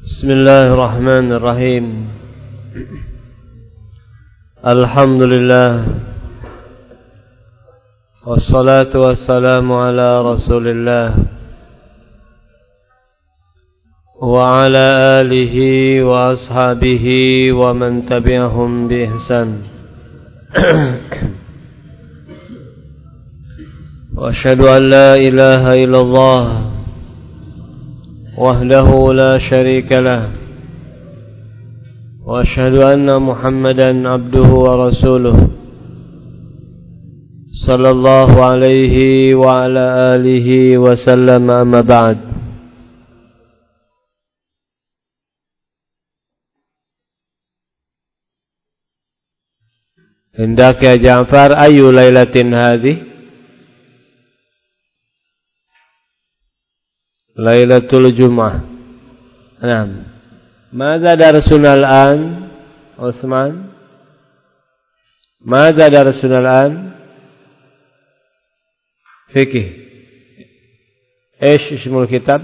Bismillahirrahmanirrahim. Alhamdulillah. Wassalatu wassalamu ala Rasulillah wa ala alihi wa ashabihi wa man tabi'ahum bi ihsan. Wa asyhadu an la ilaha illallah وحده لا شريك له وأشهد أن محمدا عبده ورسوله صلى الله عليه وعلى آله وسلم أما بعد. Hendak ya Ja'far, ayu lailatin hadhi? Lailatul Jum'ah. Naam. Madza darsuna al-an? Utsman. Madza darsuna al-an? Fiqh. Eesh ismul kitab?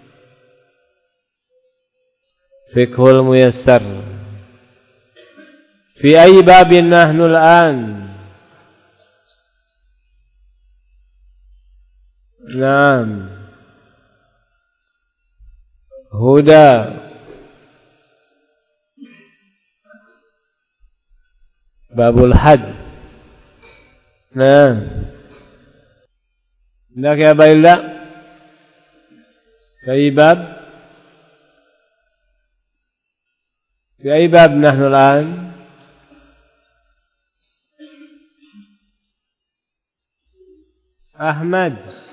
Fiqhul Muyassar. Fi ayyi babin nahnu al-an? Naam. Huda. Babul had. Nah. Hendak ya Bailda? Fi bab? Fi bab nahnu al-an? Ahmad.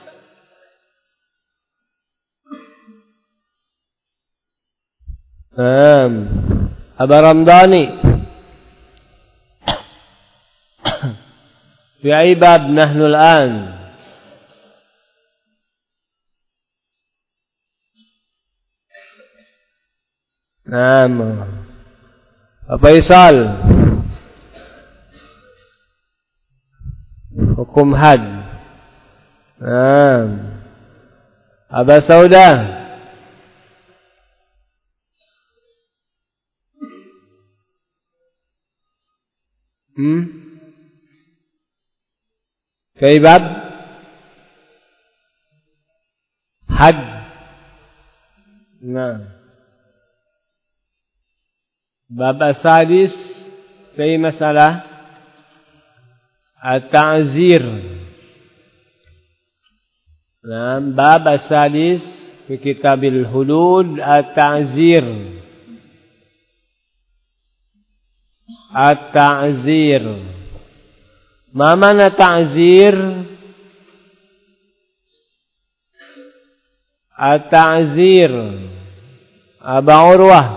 Aba Ramdhani fi ayyi bab nahnu al-an? Naam. Apa Isal? Hukum had. Naam. Aba Sauda? Fi bab had. Nah. Bab as-sadis fi masalah at-ta'zir. Nah, bab as-sadis fi kitabil hudud at-ta'zir. At-ta'zir. Ma mana ta'zir? At-ta'zir. Aba Urwah.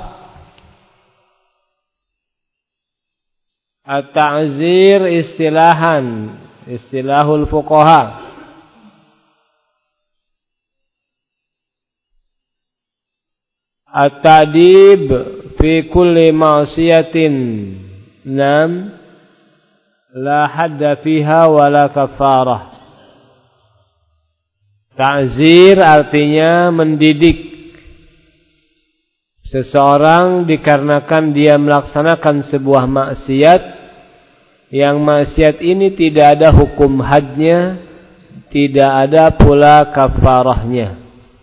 At-ta'zir istilahan, istilahul fuqaha. At-ta'dib fi kulli ma'siyatin. Nam la hadda fiha wala kafarah. Ta'zir artinya mendidik seseorang dikarenakan dia melaksanakan sebuah maksiat, yang maksiat ini tidak ada hukum hadnya, tidak ada pula kafarahnya.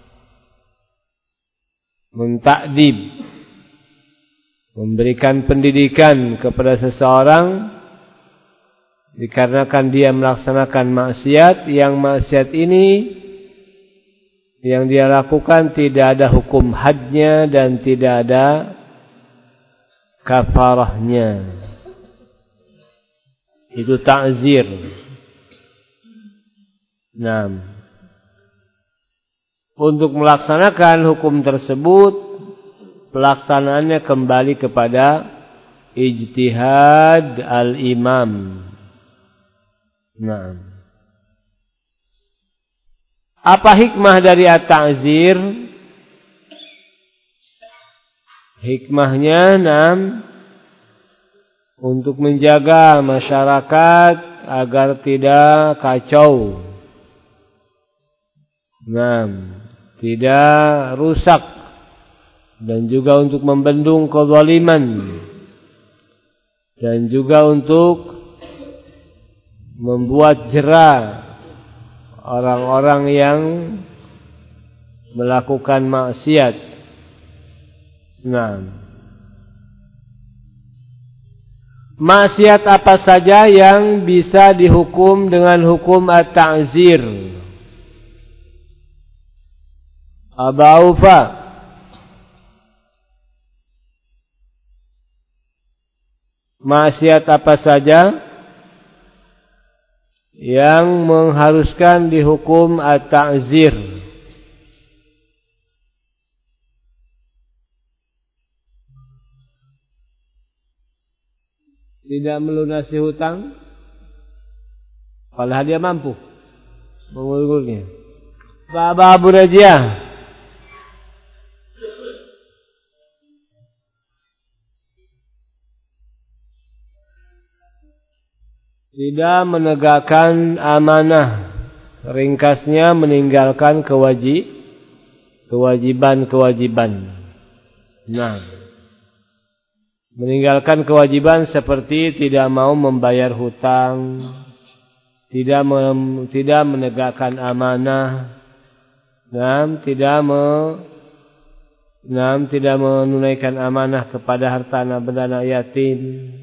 Mentakdib, memberikan pendidikan kepada seseorang dikarenakan dia melaksanakan maksiat, yang maksiat ini yang dia lakukan tidak ada hukum hadnya dan tidak ada kafarahnya. Itu ta'zir. Nah, untuk melaksanakan hukum tersebut, pelaksanaannya kembali kepada ijtihad al-imam. Nah, apa hikmah dari at-ta'zir? Hikmahnya untuk menjaga masyarakat agar tidak kacau. Tidak rusak dan juga untuk membendung kezaliman, dan juga untuk membuat jera orang-orang yang melakukan maksiat. Nah, maksiat apa saja yang bisa dihukum dengan hukum at-ta'zir? Aba Aufa, maksiat apa saja yang mengharuskan dihukum at-ta'zir? Tidak melunasi hutang, padahal dia mampu mengulurnya. Baba Abu Rajia, tidak menegakkan amanah, ringkasnya meninggalkan kewajiban-kewajiban. Nah, meninggalkan kewajiban seperti tidak mau membayar hutang, tidak menegakkan amanah, tidak menunaikan amanah kepada harta benda anak yatim.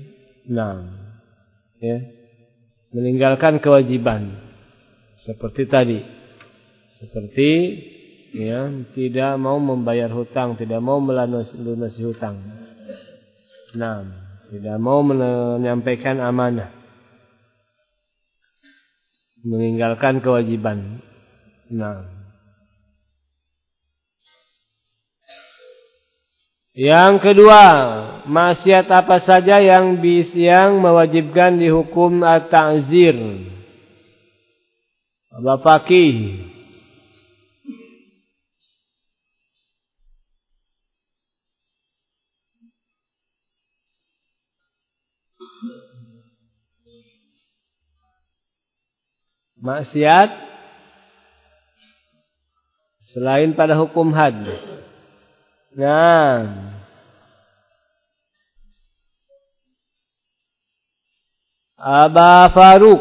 Ya. Meninggalkan kewajiban seperti tadi, seperti tidak mau membayar hutang, tidak mau melunasi hutang, tidak mau menyampaikan amanah, meninggalkan kewajiban. Yang kedua, maksiat apa saja yang mewajibkan dihukum at-ta'zir? Aba Faqih, maksiat selain pada hukum had. Aba Faruk,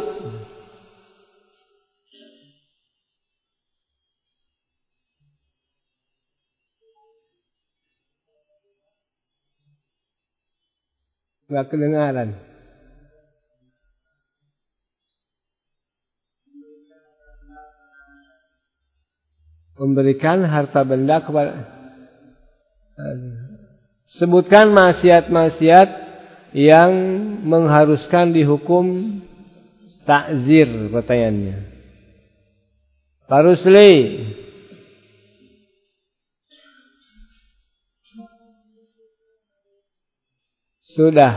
enggak kedengaran. Memberikan harta benda kepada, sebutkan maksiat-maksiat yang mengharuskan dihukum ta'zir, pertanyaannya. Pak Rusli, sudah.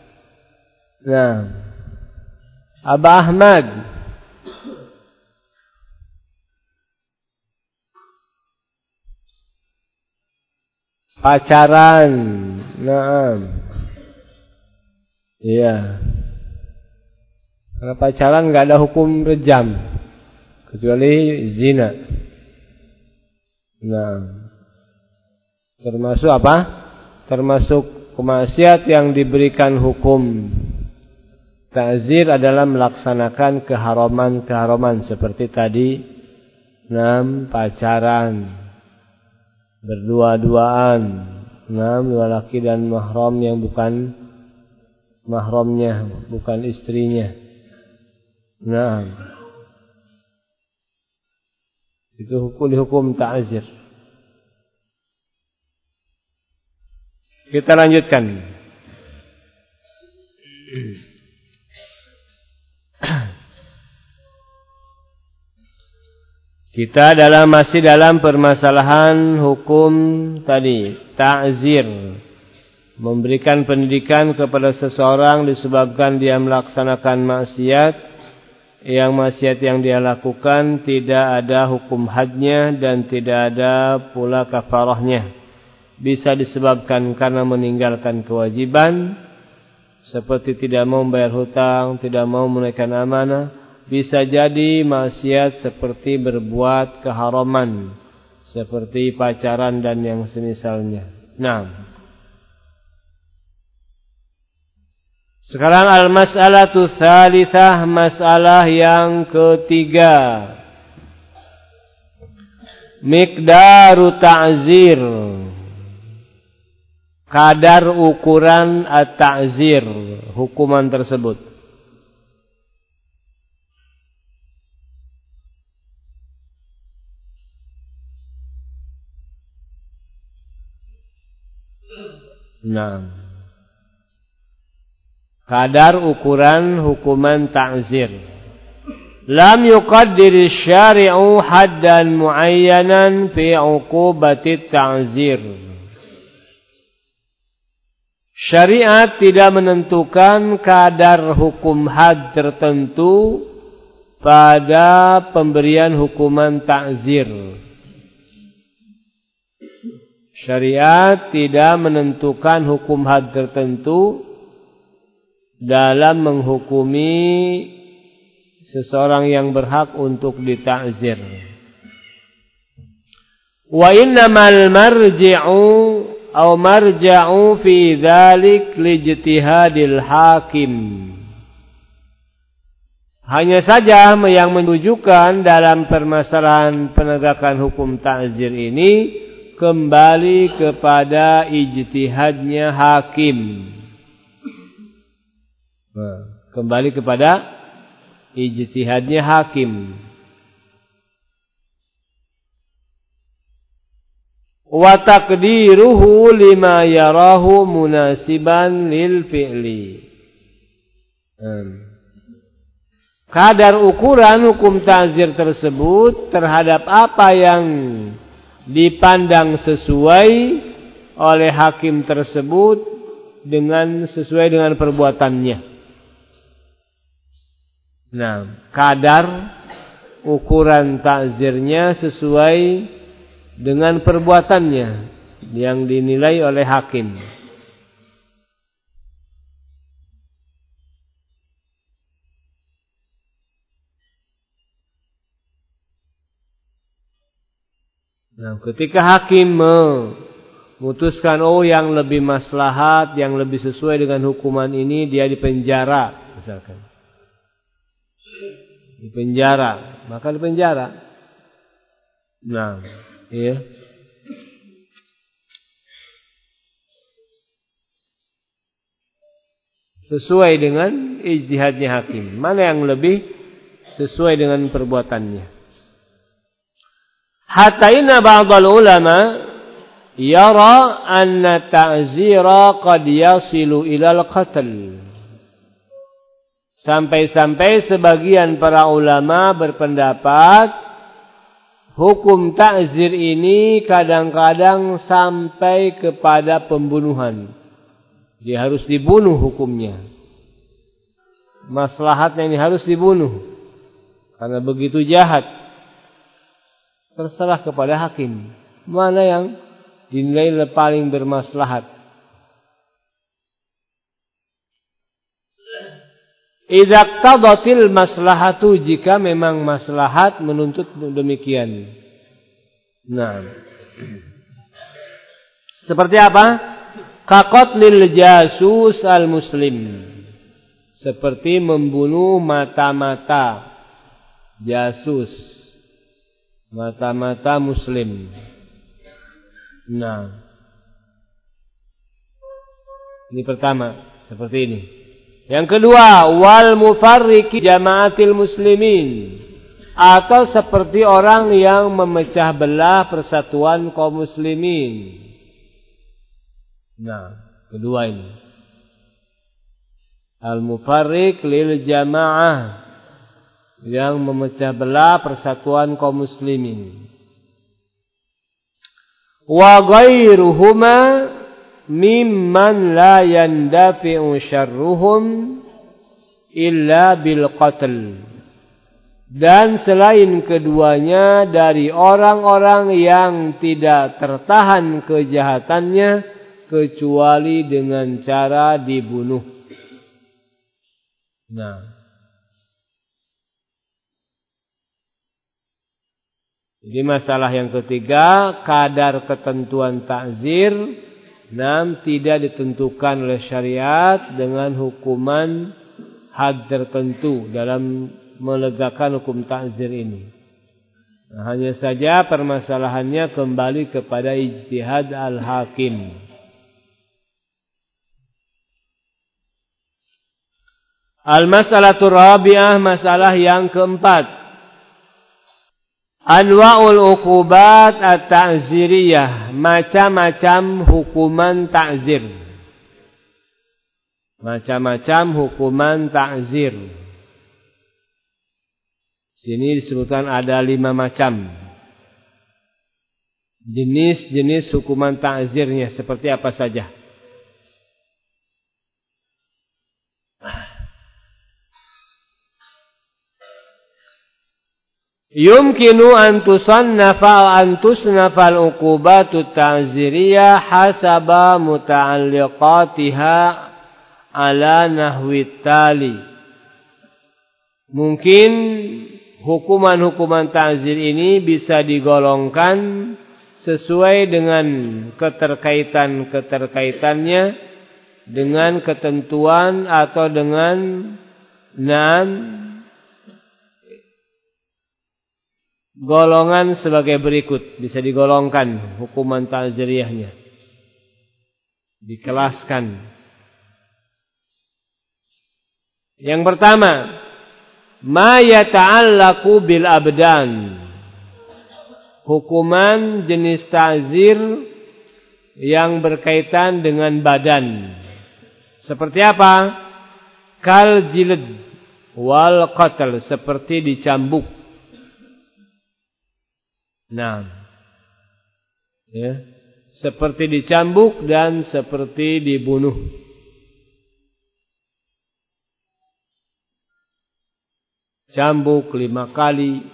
Aba Ahmad, pacaran. Iya. Karena pacaran enggak ada hukum rejam kecuali zina. Termasuk apa? Termasuk kemaksiat yang diberikan hukum ta'zir adalah melaksanakan keharaman-keharaman seperti tadi, pacaran, berdua-duaan, dua laki dan mahram yang bukan mahramnya, bukan istrinya. Itu hukum ta'zir. Kita lanjutkan. Kita masih dalam permasalahan hukum tadi, ta'zir. Memberikan pendidikan kepada seseorang disebabkan dia melaksanakan maksiat, yang maksiat yang dia lakukan tidak ada hukum hadnya dan tidak ada pula kafarahnya. Bisa disebabkan karena meninggalkan kewajiban, seperti tidak mau membayar hutang, tidak mau menunaikan amanah. Bisa jadi maksiat seperti berbuat keharaman, seperti pacaran dan yang semisalnya. Nah. Sekarang al-mas'alatu tsalitsah, masalah yang ketiga. Miqdaru ta'zir. Kadar ukuran at-ta'zir, hukuman tersebut. Nah. Kadar ukuran hukuman ta'zir. Lam yuqaddir syari'u haddan muayyanan fi uqubati ta'zir. Syariat tidak menentukan kadar hukum had tertentu pada pemberian hukuman ta'zir. Syariat tidak menentukan hukum had tertentu dalam menghukumi seseorang yang berhak untuk dita'zir. Wa innamal marja'u fi dzalik lijtihadil hakim. Hanya saja yang menunjukkan dalam permasalahan penegakan hukum ta'zir ini kembali kepada ijtihadnya hakim. Kembali kepada ijtihadnya hakim. Wa taqdiruhu lima yarahu munasiban lil fi'li. Kadar ukuran hukum ta'zir tersebut terhadap apa yang dipandang sesuai oleh hakim tersebut sesuai dengan perbuatannya. Nah, kadar ukuran ta'zirnya sesuai dengan perbuatannya yang dinilai oleh hakim. Nah, ketika hakim memutuskan yang lebih maslahat, yang lebih sesuai dengan hukuman ini, dia dipenjara misalkan. Dipenjara, maka dipenjara. Nah, iya. Sesuai dengan ijtihadnya hakim. Mana yang lebih sesuai dengan perbuatannya. Hatta inna ba'dal ulama yara anna ta'zira qad yasilu ilal qatl. Sampai-sampai sebagian para ulama berpendapat hukum ta'zir ini kadang-kadang sampai kepada pembunuhan. Dia harus dibunuh hukumnya. Maslahatnya ini harus dibunuh. Karena begitu jahat. Terserah kepada hakim. Mana yang dinilai paling bermaslahat. Idza qadatil maslahatu, jika memang maslahat menuntut demikian. Nah. Seperti apa? Kaqatlil jasus al-muslim. Seperti membunuh mata-mata jasus. Mata-mata muslim. Nah. Ini pertama, seperti ini. Yang kedua, wal mufarriqi jama'atil muslimin, atau seperti orang yang memecah belah persatuan kaum muslimin. Nah, kedua ini. Al mufarriq lil jamaah, yang memecah belah persatuan kaum muslimin. Wa ghairuhuma mimman la yandafi'u syarruhum illa bil qatl. Dan selain keduanya dari orang-orang yang tidak tertahan kejahatannya kecuali dengan cara dibunuh. Nah, jadi masalah yang ketiga, kadar ketentuan ta'zir tidak ditentukan oleh syariat dengan hukuman had tertentu dalam melegakan hukum ta'zir ini. Hanya saja permasalahannya kembali kepada ijtihad al-hakim. Al-mas'alatur rabi'ah, masalah yang keempat. Anwa'ul uqubat at-ta'ziriyah, macam-macam hukuman ta'zir. Macam-macam hukuman ta'zir. Sini disebutkan ada 5 macam. Jenis-jenis hukuman ta'zirnya seperti apa saja. Yumkinu an tusannafa al-uqubatut ta'ziriyah hasaba muta'alliqatiha ala nahwi tali. Mungkin hukuman-hukuman ta'zir ini bisa digolongkan sesuai dengan keterkaitan-keterkaitannya, dengan ketentuan atau dengan golongan sebagai berikut. Bisa digolongkan hukuman ta'ziriyahnya, dikelaskan. Yang pertama, ma yata'allaqu bil abdan, hukuman jenis ta'zir yang berkaitan dengan badan. Seperti apa? Kal jilid wal qatl, seperti dicambuk. Seperti dicambuk dan seperti dibunuh. Cambuk 5 kali.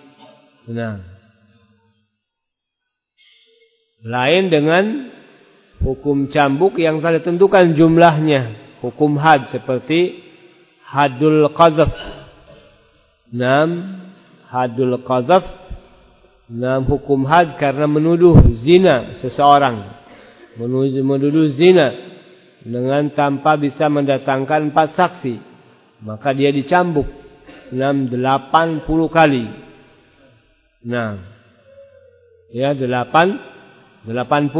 Lain dengan hukum cambuk yang telah ditentukan jumlahnya, hukum had seperti hadul qadhaf. Hadul qadhaf, hukum had karena menuduh zina seseorang, menuduh zina dengan tanpa bisa mendatangkan 4 saksi, maka dia dicambuk 80 kali. 80.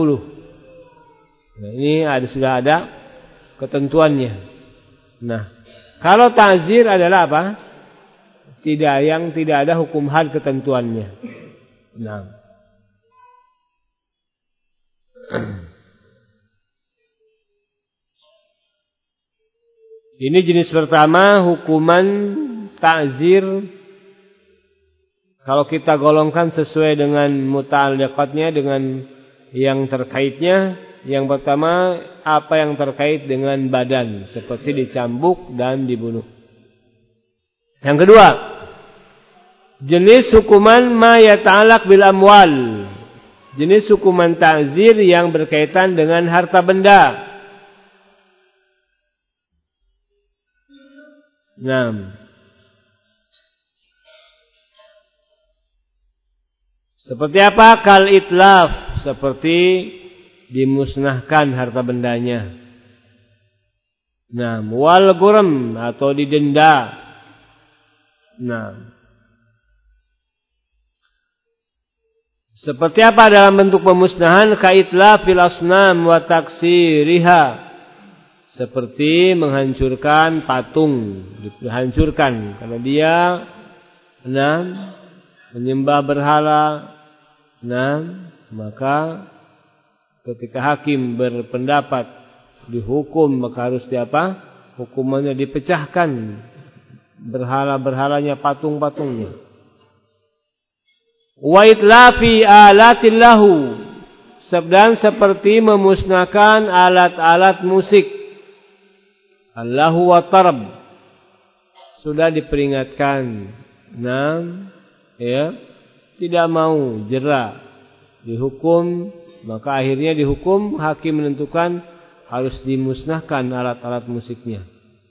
Ini sudah ada ketentuannya. Kalau ta'zir adalah apa? Tidak ada hukum had ketentuannya. Ini jenis pertama, hukuman ta'zir. Kalau kita golongkan sesuai dengan muta'alliqatnya, dengan yang terkaitnya. Yang pertama, apa yang terkait dengan badan, seperti dicambuk dan dibunuh. Yang kedua, jenis hukuman ma yata'allaq bil amwal, jenis hukuman ta'zir yang berkaitan dengan harta benda. Seperti apa? Kal itlaf, seperti dimusnahkan harta bendanya. Wal gurm, atau didenda. Seperti apa dalam bentuk pemusnahan? Kaitlaf fil asnam wa taksiriha, seperti menghancurkan patung, dihancurkan karena dia menyembah berhala. Maka ketika hakim berpendapat dihukum, maka harus hukumannya dipecahkan berhala-berhalanya, patung-patungnya. Wa itlafi alatillahu, dan seperti memusnahkan alat-alat musik. Allahu wa tarab, sudah diperingatkan. Tidak mau jera, dihukum, maka akhirnya dihukum, hakim menentukan harus dimusnahkan alat-alat musiknya.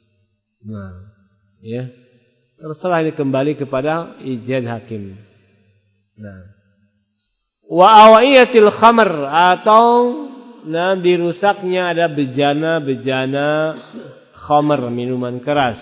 Terserah, ini kembali kepada ijtihad hakim. Wa awa'iyatil khamr, atau dirusaknya ada bejana-bejana khamr, minuman keras.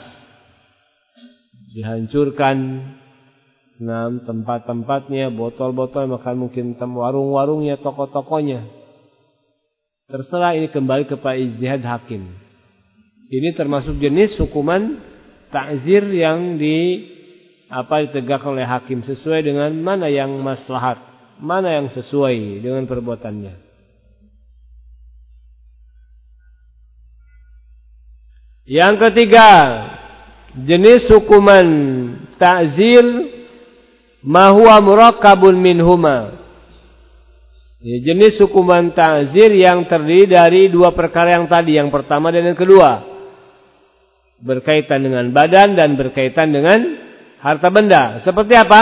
Dihancurkan tempat-tempatnya, botol-botol, maka mungkin warung-warungnya, toko-tokonya. Terserah, ini kembali kepada ijtihad hakim. Ini termasuk jenis hukuman ta'zir yang ditegakkan oleh hakim sesuai dengan mana yang maslahat, mana yang sesuai dengan perbuatannya. Yang ketiga, jenis hukuman ta'zir ma huwa murakkabun minhuma. Jenis hukuman ta'zir yang terdiri dari dua perkara yang tadi, yang pertama dan yang kedua, berkaitan dengan badan dan berkaitan dengan harta benda. Seperti apa?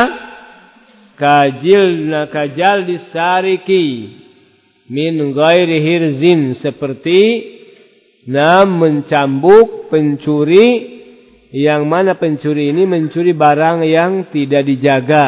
Kajal disariki min ghairi hirzin, seperti mencambuk pencuri, yang mana pencuri ini mencuri barang yang tidak dijaga.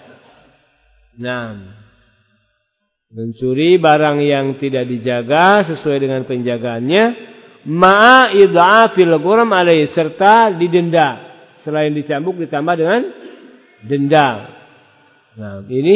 Mencuri barang yang tidak dijaga sesuai dengan penjagaannya, ma'a idha'afil ghuram alaih, serta didenda. Selain dicambuk ditambah dengan denda. Ini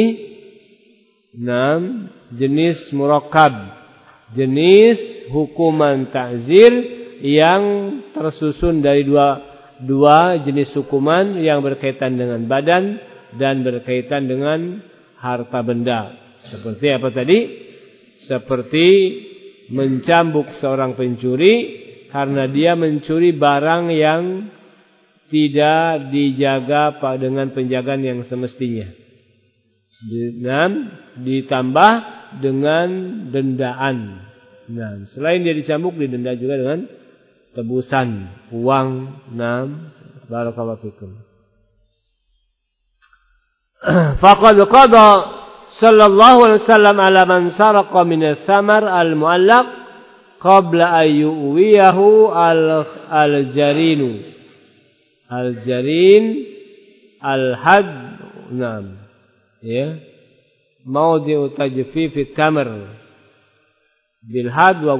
jenis murakkab, jenis hukuman ta'zir yang tersusun dari dua jenis hukuman yang berkaitan dengan badan dan berkaitan dengan harta benda. Seperti apa tadi? Seperti mencambuk seorang pencuri karena dia mencuri barang yang tidak dijaga dengan penjagaan yang semestinya. Dan ditambah dengan dendaan. Selain dia dicambuk, didenda juga dengan tebusan uang. Barakallahu fikum. Faqad qada sallallahu alaihi wasallam ala man saraqa min al-thamar al-mu'allaq qabla an yu'wiyahu al-jarin al-had mawdi'u tajfif at-tamr bil had wa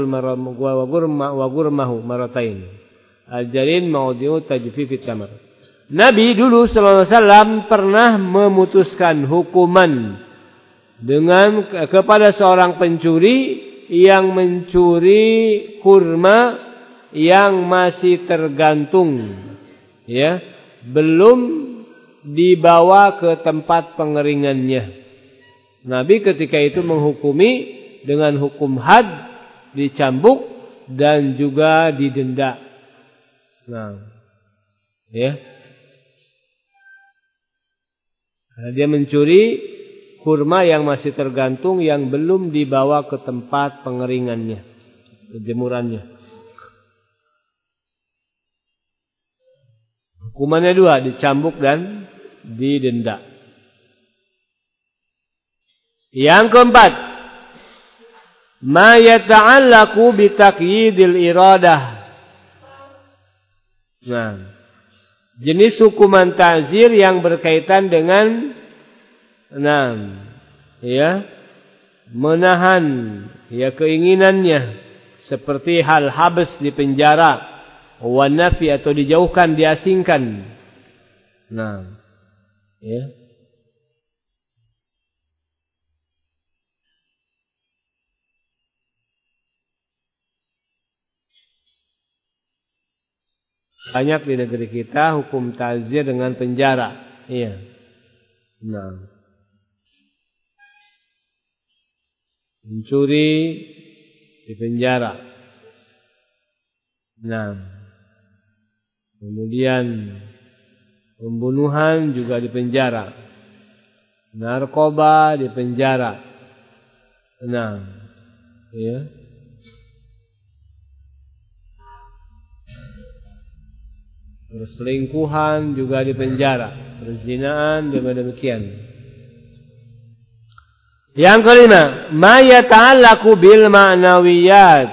gurmahu maratain. Al-jarin mawdi'u tajfif at-tamr. Nabi dulu sallallahu alaihi wasallam pernah memutuskan hukuman kepada seorang pencuri yang mencuri kurma yang masih tergantung, belum dibawa ke tempat pengeringannya. Nabi ketika itu menghukumi dengan hukum had, dicambuk dan juga didenda. Karena dia mencuri kurma yang masih tergantung, yang belum dibawa ke tempat pengeringannya, penjemurannya. Hukumannya dua, dicambuk dan didenda. Yang keempat, ma yata'allaqu bi taqyidil iradah. Jenis hukuman ta'zir yang berkaitan dengan menahan keinginannya, seperti hal habs, di penjara, wa nafi atau dijauhkan, diasingkan. Banyak di negeri kita hukum ta'zir dengan penjara. Mencuri di penjara. Kemudian pembunuhan juga di penjara. Narkoba di penjara. Perselingkuhan juga di penjara. Perzinaan juga demikian. Yang kelima, ma yata'allaqu bil ma'nawiyat.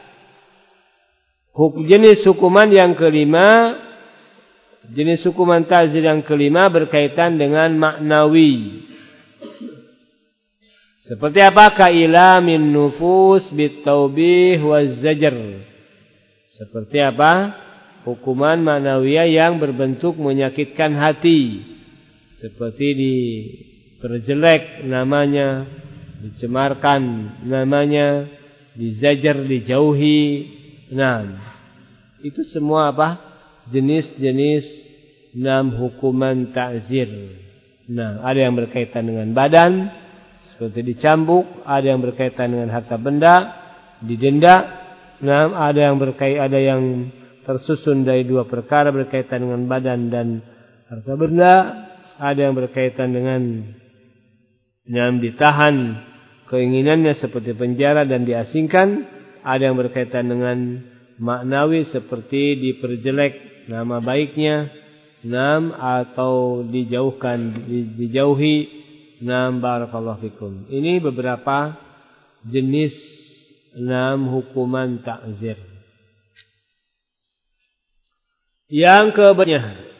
Jenis hukuman yang kelima, jenis hukuman ta'zir yang kelima berkaitan dengan maknawi. Seperti apa? Kailamin nufus bitaubih waz-zajr. Seperti apa? Hukuman ma'nawiyah yang berbentuk menyakitkan hati. Seperti diperjelek namanya, dicemarkan namanya, dizajar, dijauhi. Nah, itu semua apa? Jenis-jenis hukuman ta'zir. Nah, ada yang berkaitan dengan badan seperti dicambuk, ada yang berkaitan dengan harta benda, didenda. Nah, ada yang tersusun dari dua perkara berkaitan dengan badan dan harta benda, ada yang berkaitan dengan ditahan keinginannya seperti penjara dan diasingkan, ada yang berkaitan dengan maknawi seperti diperjelek nama baiknya, atau dijauhi. Barakallahu fikum. Ini beberapa jenis hukuman ta'zir. Yang keberikutnya,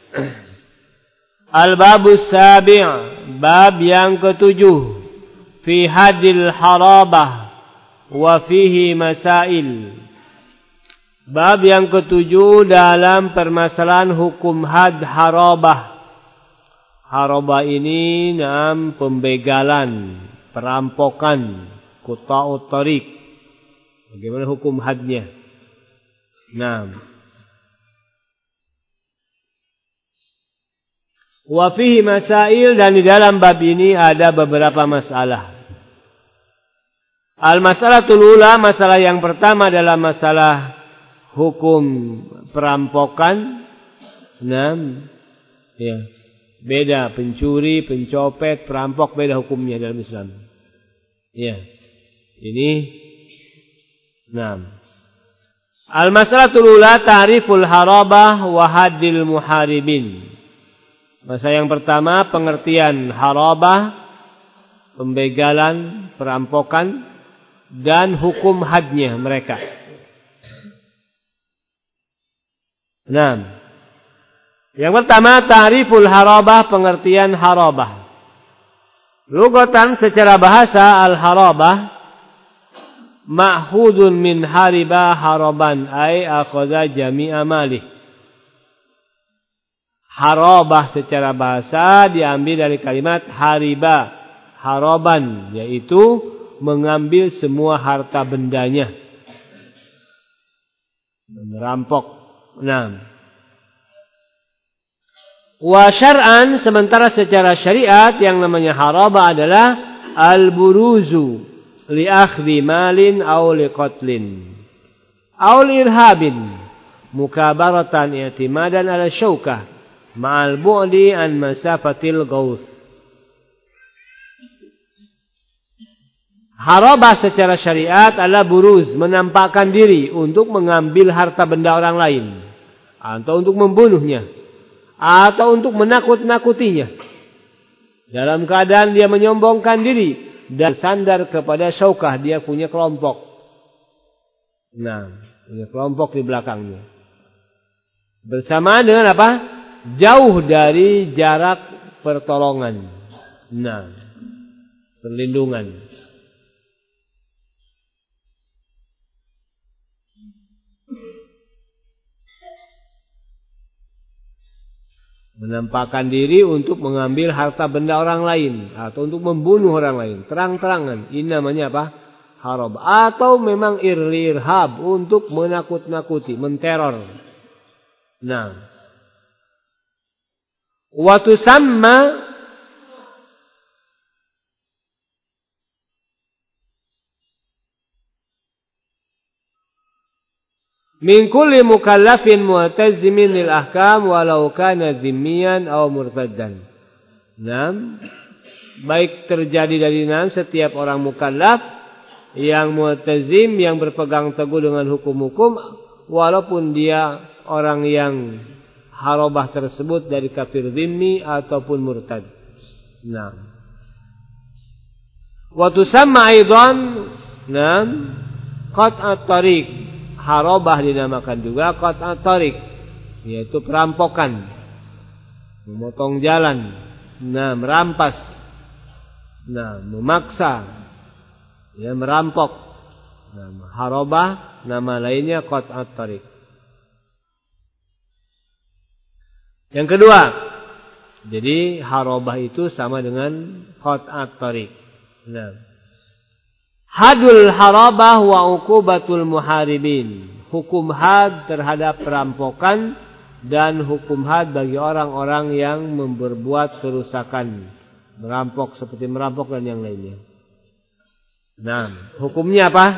al-babus sabi', bab yang ketujuh, fi hadil harabah wa fihi masail. Bab yang ketujuh dalam permasalahan hukum had harabah. Harabah ini pembegalan, perampokan, quta'ut thariq. Bagaimana hukum hadnya? Wa fihi masail, dan di dalam bab ini ada beberapa masalah. Al-masalatul ula, masalah yang pertama adalah masalah hukum perampokan. Beda pencuri, pencopet, perampok, beda hukumnya dalam Islam. Ini al-masalatul ula ta'riful harabah wa haddil muharibin. Masalah yang pertama, pengertian harabah, pembegalan, perampokan, dan hukum hadnya mereka. Yang pertama, ta'riful harabah, pengertian harabah. Lugatan, secara bahasa, al-harabah ma'khudun min hariba haraban, ay akhadha jami'a malih. Harabah secara bahasa diambil dari kalimat hariba, haraban, yaitu mengambil semua harta bendanya, merampok. Wa syar'an, sementara secara syariat yang namanya harabah adalah al-buruzu li akhdhi malin aw li qatlin aw li irhabin mukabaratan i'timadan ala syaukah ma'al bu'di an masafatil gauth. Harabah secara syariat adalah buruz, menampakkan diri untuk mengambil harta benda orang lain, atau untuk membunuhnya, atau untuk menakut-nakutinya, dalam keadaan dia menyombongkan diri dan sandar kepada syaukah, dia punya kelompok. Punya kelompok di belakangnya. Bersamaan dengan apa? Jauh dari jarak pertolongan. Perlindungan. Menampakkan diri untuk mengambil harta benda orang lain, atau untuk membunuh orang lain, terang-terangan. Ini namanya apa? Harab. Atau memang irhab, untuk menakut-nakuti, menteror. Wa tusamma min kulli mukallafin mu'tazimin lil ahkam walau kana dhimmiyan aw murtaddan. Baik terjadi dari setiap orang mukallaf yang mu'tazim, yang berpegang teguh dengan hukum-hukum, walaupun dia orang yang harabah tersebut dari kafir dhimmi ataupun murtad. Wa tusamma aidan qat'at thariq. Harabah dinamakan juga qat'at thariq, yaitu perampokan, memotong jalan, merampas, memaksa, Ya, merampok. Harabah nama lainnya qat'at thariq. Yang kedua, jadi harabah itu sama dengan qat'at thariq. Nah. Hadul harabah wa uqubatul muharibin. Hukum had terhadap perampokan dan hukum had bagi orang-orang yang berbuat kerusakan, merampok seperti merampok dan yang lainnya. Nah, hukumnya apa?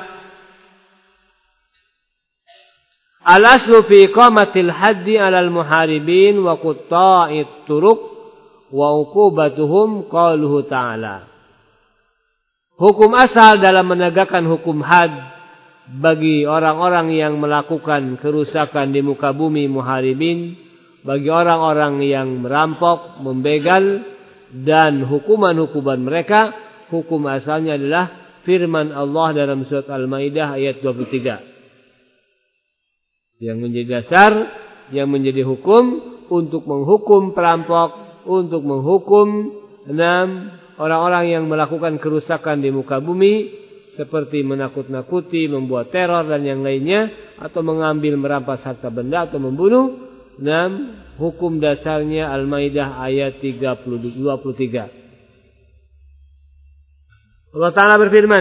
Al-aslu fi iqamatil haddi 'alal muharibin wa qutta'it turuq wa uqubatuhum qauluhu ta'ala. Hukum asal dalam menegakkan hukum had bagi orang-orang yang melakukan kerusakan di muka bumi, muharibin, bagi orang-orang yang merampok, membegal, dan hukuman-hukuman mereka, hukum asalnya adalah firman Allah dalam surat Al-Maidah ayat 23. Yang menjadi dasar, yang menjadi hukum untuk menghukum perampok, untuk menghukum orang-orang yang melakukan kerusakan di muka bumi, seperti menakut-nakuti, membuat teror dan yang lainnya, atau mengambil, merampas harta benda atau membunuh. Hukum dasarnya Al-Maidah ayat 23. Allah Ta'ala berfirman,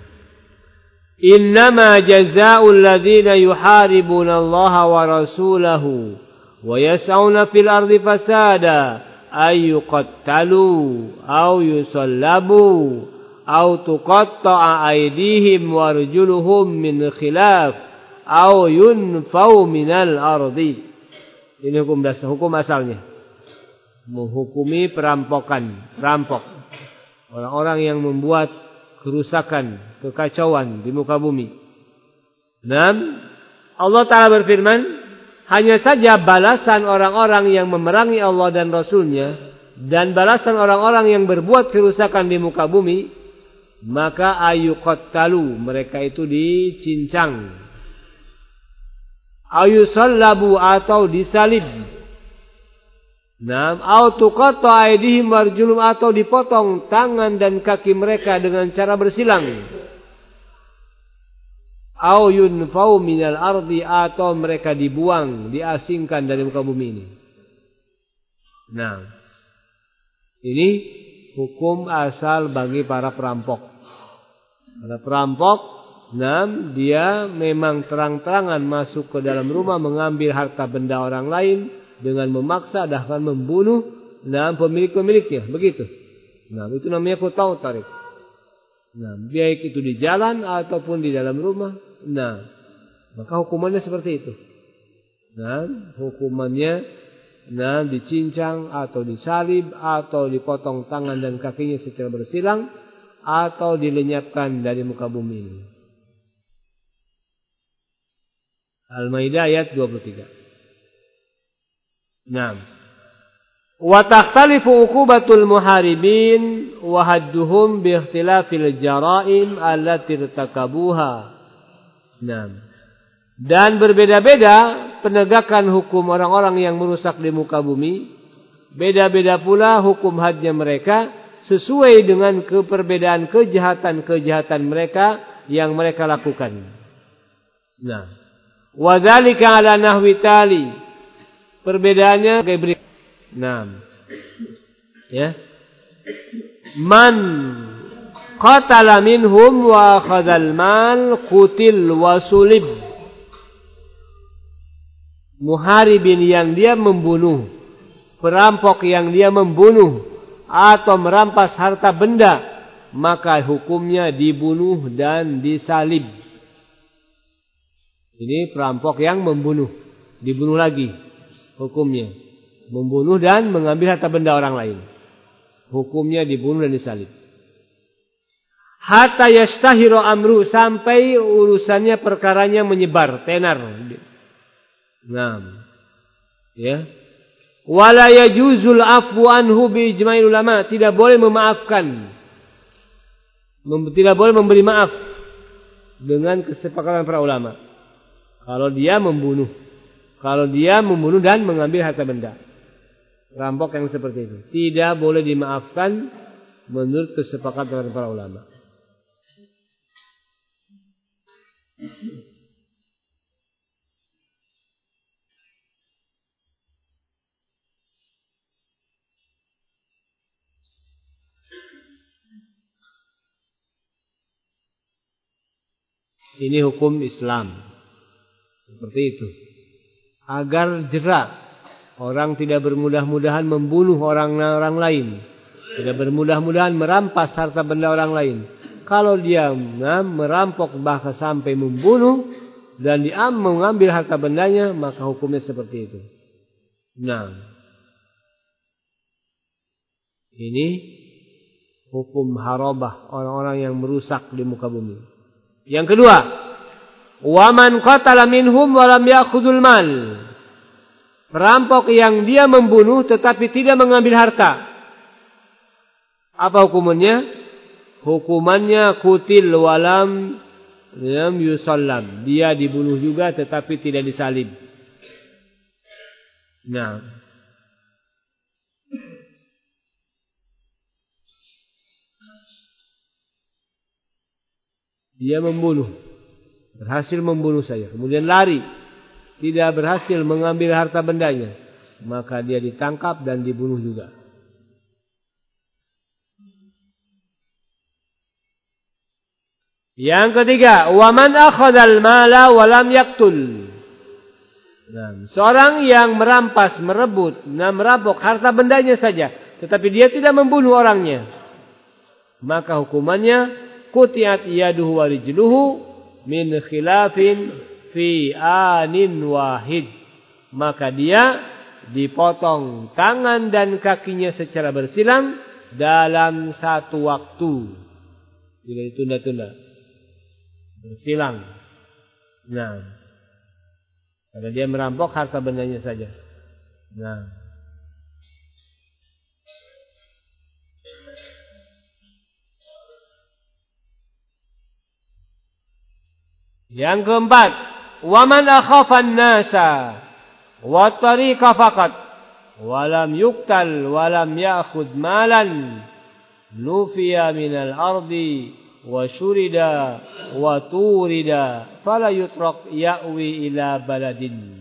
Innama jazaa'ul ladzina yuharibuna Allah wa rasulahu wa yas'auna fil ardi fasada ayyuqattalu aw yusallabu aw tuqatta'a aydihim wa arjuluhum min khilaf aw yunfau minal ardi. Ini hukum dasar, hukum asalnya. Menghukumi perampokan, perampok. Orang-orang yang membuat kerusakan, kekacauan di muka bumi. Allah Ta'ala berfirman, hanya saja balasan orang-orang yang memerangi Allah dan Rasulnya dan balasan orang-orang yang berbuat kerusakan di muka bumi, maka ayuqattalu, mereka itu dicincang, ayusallabu, atau disalib, au tuqatta aydihim warjulum, atau dipotong tangan dan kaki mereka dengan cara bersilang, au yunfau minal ardi, atau mereka dibuang, diasingkan dari muka bumi ini. Nah, ini hukum asal bagi para perampok. Para perampok, dia memang terang-terangan masuk ke dalam rumah, mengambil harta benda orang lain dengan memaksa, bahkan membunuh pemilik-pemiliknya, begitu. Itu namanya qat'ut thariq. Baik itu di jalan ataupun di dalam rumah. Maka hukumannya seperti itu. Hukumannya dicincang atau disalib atau dipotong tangan dan kakinya secara bersilang atau dilenyapkan dari muka bumi ini. Al-Maidah ayat 23. Wa takhtalifu uqubatul muharibin wa hadduhum bi ikhtilafil jara'im allati irtakabuha. Dan berbeda-beda penegakan hukum orang-orang yang merusak di muka bumi. Beda-beda pula hukum hadnya mereka sesuai dengan keperbedaan kejahatan-kejahatan mereka yang mereka lakukan. Wa dzalika ala nahwi tali. Perbedaannya kayak berikut. Man qatala minhum wa akhadhal mal qutil wa sulib. Muharibin yang dia membunuh, perampok yang dia membunuh atau merampas harta benda, maka hukumnya dibunuh dan disalib. Ini perampok yang membunuh, dibunuh lagi hukumnya. Membunuh dan mengambil harta benda orang lain, hukumnya dibunuh dan disalib. Hatta yastahiru amru, sampai urusannya, perkaranya menyebar, tenar. Wala yajuzul afwu anhu bi ijma'il ulama, tidak boleh memaafkan, tidak boleh memberi maaf dengan kesepakatan para ulama. Kalau dia membunuh dan mengambil harta benda, rampok yang seperti itu tidak boleh dimaafkan menurut kesepakatan para ulama. Ini hukum Islam. Seperti itu. Agar jerak. Orang tidak bermudah-mudahan membunuh orang lain. Tidak bermudah-mudahan merampas harta benda orang lain. Kalau dia merampok bahkan sampai membunuh dan dia mengambil harta bendanya, maka hukumnya seperti itu. Nah, ini hukum harabah, orang-orang yang merusak di muka bumi. Yang kedua, waman qatala minhum wa lam ya'khudul mal. Perampok yang dia membunuh tetapi tidak mengambil harta. Apa hukumannya? Hukumannya kutil walam yusallam. Dia dibunuh juga tetapi tidak disalib. Nah, dia membunuh, berhasil membunuh saya, kemudian lari, tidak berhasil mengambil harta bendanya, maka dia ditangkap dan dibunuh juga. Yang ketiga, waman akhadhal mala wa lam yaqtul. Nah, seorang yang merampas, merebut, merampok harta bendanya saja, tetapi dia tidak membunuh orangnya, maka hukumannya qutiat yaduhu wa rijluhu min khilafin fi anin wahid. Maka dia dipotong tangan dan kakinya secara bersilang dalam satu waktu. Tidak ditunda-tunda. Bersilang. Nah, karena dia merampok harta bendanya saja. Nah, yang keempat, waman akhafan nasa wa tariqa faqat wa lam yuqtal wa lam ya'khudh malan nufiya minal ardi wa syurida wa turida fala yutrak ya'wi ila baladin.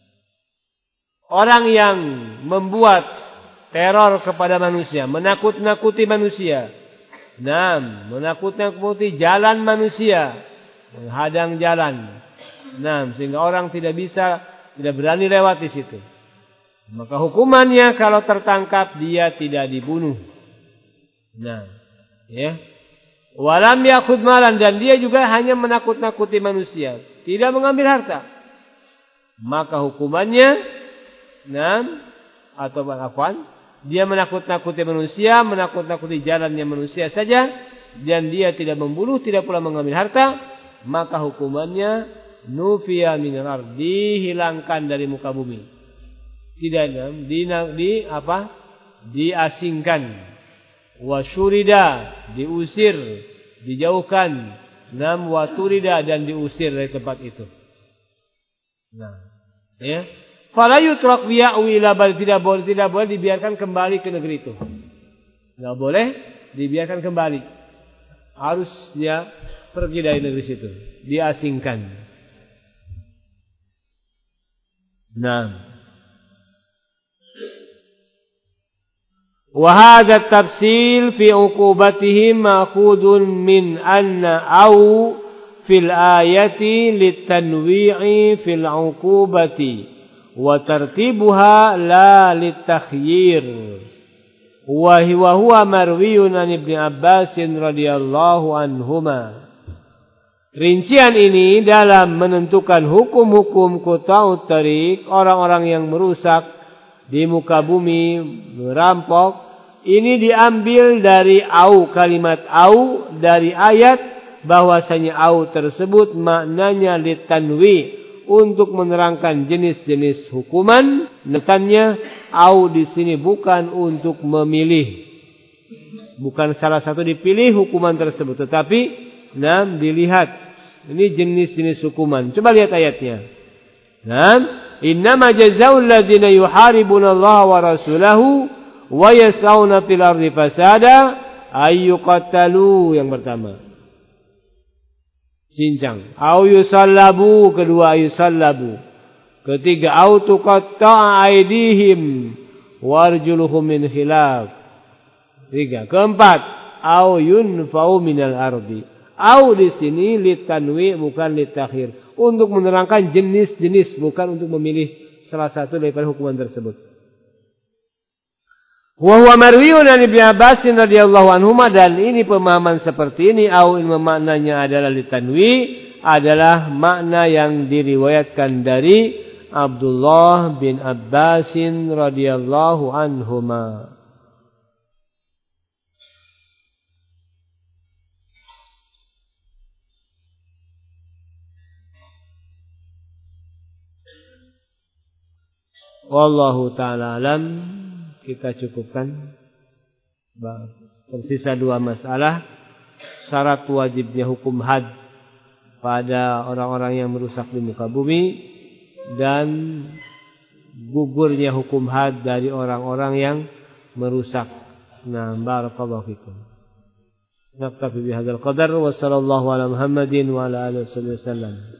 Orang yang membuat teror kepada manusia, menakut-nakuti manusia, menakut-nakuti jalan manusia, menghadang jalan, sehingga orang tidak berani lewat di situ, maka hukumannya kalau tertangkap dia tidak dibunuh. Walam yakhudh malan, dan dia juga hanya menakut-nakuti manusia, tidak mengambil harta, maka hukumannya dia menakut-nakuti manusia, menakut-nakuti jalannya manusia saja, dan dia tidak membunuh, tidak pula mengambil harta, maka hukumannya nufiya minal ardh, dihilangkan dari muka bumi, tidak diasingkan, wa syurida, diusir, dijauhkan, wa turida, dan diusir dari tempat itu. Fala yutrak ya'wi ila bal, tidak boleh dibiarkan kembali ke negeri itu. Tidak boleh dibiarkan kembali. Harus dia pergi dari negeri situ, diasingkan. Wa hadha at-tafsil fi 'uqubatihim ma'khudun min anna au fil ayati litanwi'i fil 'uqubati wa tartibuha la litakhyir. Wa huwa marwiyun an Ibnu Abbas radhiyallahu anhuma. Rincian ini dalam menentukan hukum-hukum quta'ut tariq, orang-orang yang merusak di muka bumi, merampok, ini diambil dari kalimat au dari ayat, bahwasanya au tersebut maknanya litanwi, untuk menerangkan jenis-jenis hukuman. Nekannya au di sini bukan untuk memilih, bukan salah satu dipilih hukuman tersebut, tetapi dilihat ini jenis-jenis hukuman. Coba lihat ayatnya. Innama jazaa'ul ladzina yuharibuna Allah wa rasulahu wa yas'auna fil ardi fasada ayyuqatalu, yang pertama. cincang. Au yusallabu, kedua yusallabu. Ketiga, au tuqatta'a aydihim warjuluhum min khilaf. Tiga. Keempat, au yunfau minal ardi. Au di sini litanwi bukan litakhir, untuk menerangkan jenis-jenis, bukan untuk memilih salah satu daripada hukuman tersebut. Wa huwa marwiyun an Ibnu Abbas radhiyallahu anhuma, dan ini pemahaman seperti ini au maknanya adalah litanwi adalah makna yang diriwayatkan dari Abdullah bin Abbas radhiyallahu anhuma. Wallahu ta'ala alam. Kita cukupkan. Tersisa 2 masalah. Syarat wajibnya hukum had pada orang-orang yang merusak di muka bumi, dan gugurnya hukum had dari orang-orang yang merusak. Nah, barakallahu fikum. Naktafi bihadzal qadar wa sallallahu ala Muhammadin wa ala alihi wasallam.